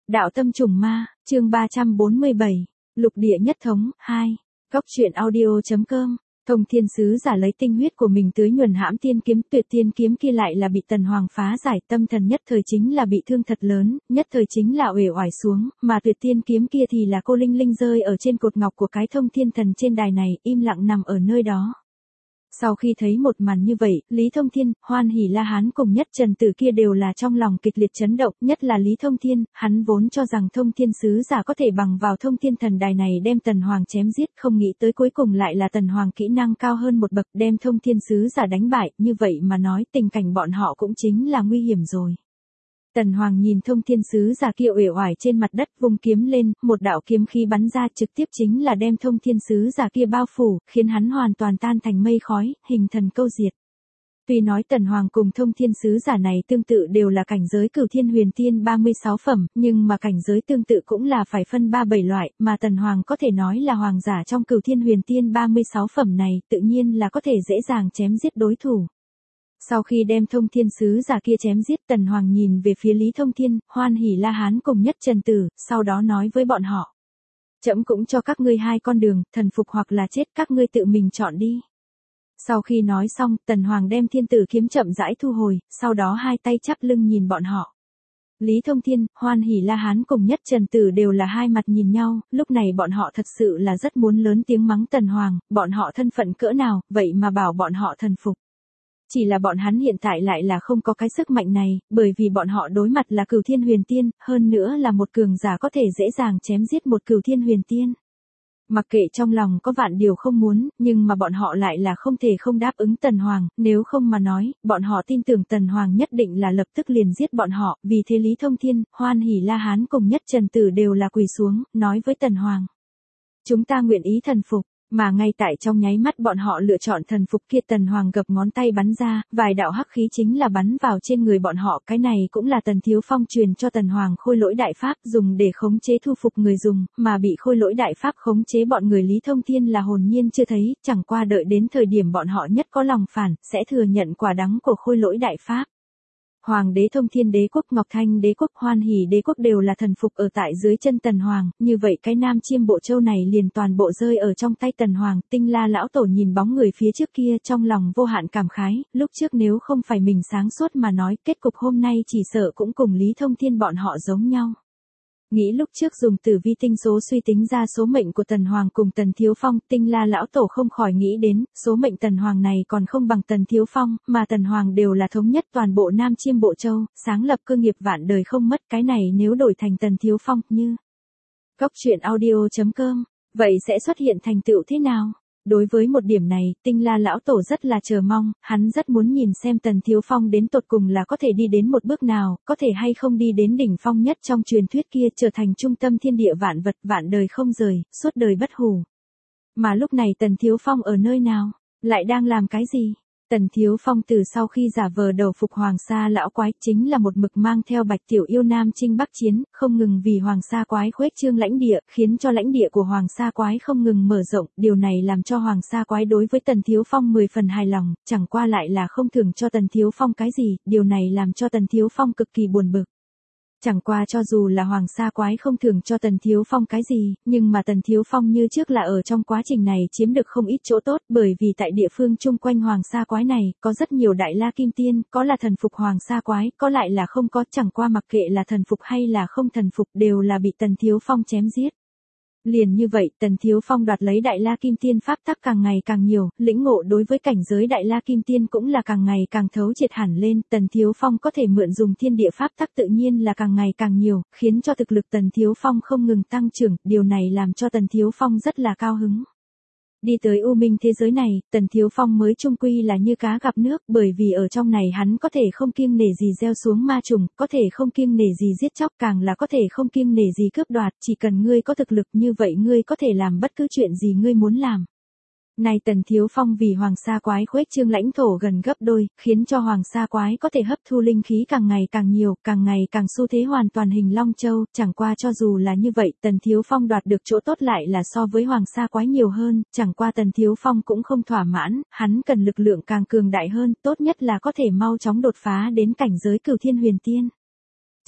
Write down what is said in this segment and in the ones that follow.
Đạo tâm trùng ma, chương 347, Lục địa nhất thống, 2. Góc truyện audio.com. Thông thiên sứ giả lấy tinh huyết của mình tưới nhuần hãm tiên kiếm, tuyệt tiên kiếm kia lại là bị Tần Hoàng phá giải, tâm thần nhất thời chính là bị thương thật lớn, nhất thời chính là uể oải xuống, mà tuyệt tiên kiếm kia thì là cô linh linh rơi ở trên cột ngọc của cái thông thiên thần trên đài này, im lặng nằm ở nơi đó. Sau khi thấy một màn như vậy, Lý Thông Thiên, Hoan Hỷ La Hán cùng Nhất Trần Tử kia đều là trong lòng kịch liệt chấn động, nhất là Lý Thông Thiên, hắn vốn cho rằng thông thiên sứ giả có thể bằng vào thông thiên thần đài này đem Tần Hoàng chém giết, không nghĩ tới cuối cùng lại là Tần Hoàng kỹ năng cao hơn một bậc đem thông thiên sứ giả đánh bại, như vậy mà nói tình cảnh bọn họ cũng chính là nguy hiểm rồi. Tần Hoàng nhìn thông thiên sứ giả kia uể oải trên mặt đất, vung kiếm lên, một đạo kiếm khí bắn ra trực tiếp chính là đem thông thiên sứ giả kia bao phủ, khiến hắn hoàn toàn tan thành mây khói, hình thần câu diệt. Tuy nói Tần Hoàng cùng thông thiên sứ giả này tương tự đều là cảnh giới cửu thiên huyền tiên 36 phẩm, nhưng mà cảnh giới tương tự cũng là phải phân 3-7 loại, mà Tần Hoàng có thể nói là hoàng giả trong cửu thiên huyền tiên 36 phẩm này, tự nhiên là có thể dễ dàng chém giết đối thủ. Sau khi đem thông thiên sứ giả kia chém giết, Tần Hoàng nhìn về phía Lý Thông Thiên, Hoan Hỷ La Hán cùng Nhất Trần Tử, sau đó nói với bọn họ. Trẫm cũng cho các ngươi hai con đường, thần phục hoặc là chết, các ngươi tự mình chọn đi. Sau khi nói xong, Tần Hoàng đem thiên tử kiếm chậm rãi thu hồi, sau đó hai tay chắp lưng nhìn bọn họ. Lý Thông Thiên, Hoan Hỷ La Hán cùng Nhất Trần Tử đều là hai mặt nhìn nhau, lúc này bọn họ thật sự là rất muốn lớn tiếng mắng Tần Hoàng, bọn họ thân phận cỡ nào, vậy mà bảo bọn họ thần phục. Chỉ là bọn hắn hiện tại lại là không có cái sức mạnh này, bởi vì bọn họ đối mặt là cửu thiên huyền tiên, hơn nữa là một cường giả có thể dễ dàng chém giết một cửu thiên huyền tiên. Mặc kệ trong lòng có vạn điều không muốn, nhưng mà bọn họ lại là không thể không đáp ứng Tần Hoàng, nếu không mà nói, bọn họ tin tưởng Tần Hoàng nhất định là lập tức liền giết bọn họ, vì thế Lý Thông Thiên, Hoan Hỷ La Hán cùng Nhất Trần Tử đều là quỳ xuống, nói với Tần Hoàng. Chúng ta nguyện ý thần phục. Mà ngay tại trong nháy mắt bọn họ lựa chọn thần phục kia, Tần Hoàng gập ngón tay bắn ra, vài đạo hắc khí chính là bắn vào trên người bọn họ, cái này cũng là Tần Thiếu Phong truyền cho Tần Hoàng khôi lỗi đại pháp dùng để khống chế thu phục người dùng, mà bị khôi lỗi đại pháp khống chế bọn người Lý Thông Thiên là hồn nhiên chưa thấy, chẳng qua đợi đến thời điểm bọn họ nhất có lòng phản, sẽ thừa nhận quả đắng của khôi lỗi đại pháp. Hoàng đế Thông Thiên đế quốc, Ngọc Thanh đế quốc, Hoan Hỷ đế quốc đều là thần phục ở tại dưới chân Tần Hoàng, như vậy cái Nam Chiêm Bộ Châu này liền toàn bộ rơi ở trong tay Tần Hoàng. Tinh La lão tổ nhìn bóng người phía trước kia trong lòng vô hạn cảm khái, lúc trước nếu không phải mình sáng suốt mà nói, kết cục hôm nay chỉ sợ cũng cùng Lý Thông Thiên bọn họ giống nhau. Nghĩ lúc trước dùng tử vi tinh số suy tính ra số mệnh của Tần Hoàng cùng Tần Thiếu Phong, Tinh La lão tổ không khỏi nghĩ đến, số mệnh Tần Hoàng này còn không bằng Tần Thiếu Phong, mà Tần Hoàng đều là thống nhất toàn bộ Nam Chiêm Bộ Châu, sáng lập cơ nghiệp vạn đời không mất, cái này nếu đổi thành Tần Thiếu Phong như Góc truyện audio.com, vậy sẽ xuất hiện thành tựu thế nào? Đối với một điểm này, Tinh La lão tổ rất là chờ mong, hắn rất muốn nhìn xem Tần Thiếu Phong đến tột cùng là có thể đi đến một bước nào, có thể hay không đi đến đỉnh phong nhất trong truyền thuyết kia, trở thành trung tâm thiên địa vạn vật, vạn đời không rời, suốt đời bất hủ. Mà lúc này Tần Thiếu Phong ở nơi nào? Lại đang làm cái gì? Tần Thiếu Phong từ sau khi giả vờ đầu phục Hoàng Sa lão quái, chính là một mực mang theo Bạch Tiểu Yêu Nam chinh bắc chiến, không ngừng vì Hoàng Sa quái khuếch trương lãnh địa, khiến cho lãnh địa của Hoàng Sa quái không ngừng mở rộng, điều này làm cho Hoàng Sa quái đối với Tần Thiếu Phong 10 phần hài lòng, chẳng qua lại là không thưởng cho Tần Thiếu Phong cái gì, điều này làm cho Tần Thiếu Phong cực kỳ buồn bực. Chẳng qua cho dù là Hoàng Sa quái không thưởng cho Tần Thiếu Phong cái gì, nhưng mà Tần Thiếu Phong như trước là ở trong quá trình này chiếm được không ít chỗ tốt, bởi vì tại địa phương chung quanh Hoàng Sa quái này, có rất nhiều đại la kim tiên, có là thần phục Hoàng Sa quái, có lại là không có, chẳng qua mặc kệ là thần phục hay là không thần phục đều là bị Tần Thiếu Phong chém giết. Liền như vậy, Tần Thiếu Phong đoạt lấy Đại La Kim Tiên pháp tắc càng ngày càng nhiều, lĩnh ngộ đối với cảnh giới Đại La Kim Tiên cũng là càng ngày càng thấu triệt hẳn lên, Tần Thiếu Phong có thể mượn dùng thiên địa pháp tắc tự nhiên là càng ngày càng nhiều, khiến cho thực lực Tần Thiếu Phong không ngừng tăng trưởng, điều này làm cho Tần Thiếu Phong rất là cao hứng. Đi tới U Minh thế giới này, Tần Thiếu Phong mới chung quy là như cá gặp nước, bởi vì ở trong này hắn có thể không kiêng nể gì gieo xuống ma trùng, có thể không kiêng nể gì giết chóc, càng là có thể không kiêng nể gì cướp đoạt, chỉ cần ngươi có thực lực như vậy ngươi có thể làm bất cứ chuyện gì ngươi muốn làm. Này Tần Thiếu Phong vì Hoàng Sa quái khuếch trương lãnh thổ gần gấp đôi, khiến cho Hoàng Sa quái có thể hấp thu linh khí càng ngày càng nhiều, càng ngày càng xu thế hoàn toàn hình Long Châu, chẳng qua cho dù là như vậy, Tần Thiếu Phong đoạt được chỗ tốt lại là so với Hoàng Sa quái nhiều hơn, chẳng qua Tần Thiếu Phong cũng không thỏa mãn, hắn cần lực lượng càng cường đại hơn, tốt nhất là có thể mau chóng đột phá đến cảnh giới Cửu Thiên Huyền Tiên.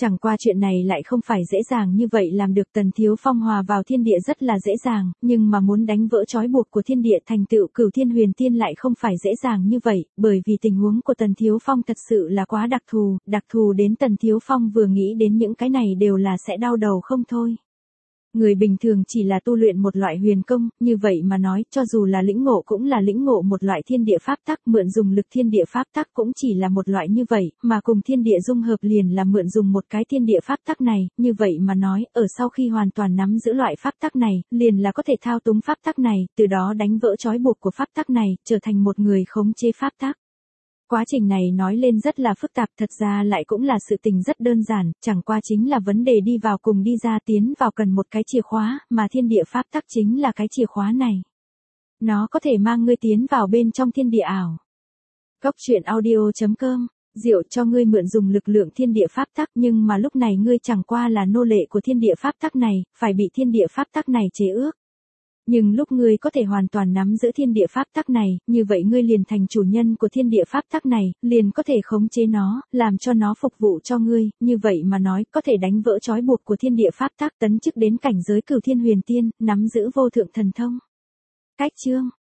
Chẳng qua chuyện này lại không phải dễ dàng như vậy làm được. Tần Thiếu Phong hòa vào thiên địa rất là dễ dàng, nhưng mà muốn đánh vỡ trói buộc của thiên địa thành tựu Cửu Thiên Huyền Tiên lại không phải dễ dàng như vậy, bởi vì tình huống của Tần Thiếu Phong thật sự là quá đặc thù đến Tần Thiếu Phong vừa nghĩ đến những cái này đều là sẽ đau đầu không thôi. Người bình thường chỉ là tu luyện một loại huyền công, như vậy mà nói, cho dù là lĩnh ngộ cũng là lĩnh ngộ một loại thiên địa pháp tắc, mượn dùng lực thiên địa pháp tắc cũng chỉ là một loại như vậy, mà cùng thiên địa dung hợp liền là mượn dùng một cái thiên địa pháp tắc này, như vậy mà nói, ở sau khi hoàn toàn nắm giữ loại pháp tắc này, liền là có thể thao túng pháp tắc này, từ đó đánh vỡ trói buộc của pháp tắc này, trở thành một người khống chế pháp tắc. Quá trình này nói lên rất là phức tạp, thật ra lại cũng là sự tình rất đơn giản, chẳng qua chính là vấn đề đi vào cùng đi ra tiến vào cần một cái chìa khóa, mà thiên địa pháp tắc chính là cái chìa khóa này. Nó có thể mang ngươi tiến vào bên trong thiên địa ảo. Góc truyện audio.com, Diệu cho ngươi mượn dùng lực lượng thiên địa pháp tắc, nhưng mà lúc này ngươi chẳng qua là nô lệ của thiên địa pháp tắc này, phải bị thiên địa pháp tắc này chế ước. Nhưng lúc ngươi có thể hoàn toàn nắm giữ thiên địa pháp tắc này, như vậy ngươi liền thành chủ nhân của thiên địa pháp tắc này, liền có thể khống chế nó, làm cho nó phục vụ cho ngươi, như vậy mà nói, có thể đánh vỡ trói buộc của thiên địa pháp tắc, tấn chức đến cảnh giới Cửu Thiên Huyền Tiên, nắm giữ vô thượng thần thông. Cách chương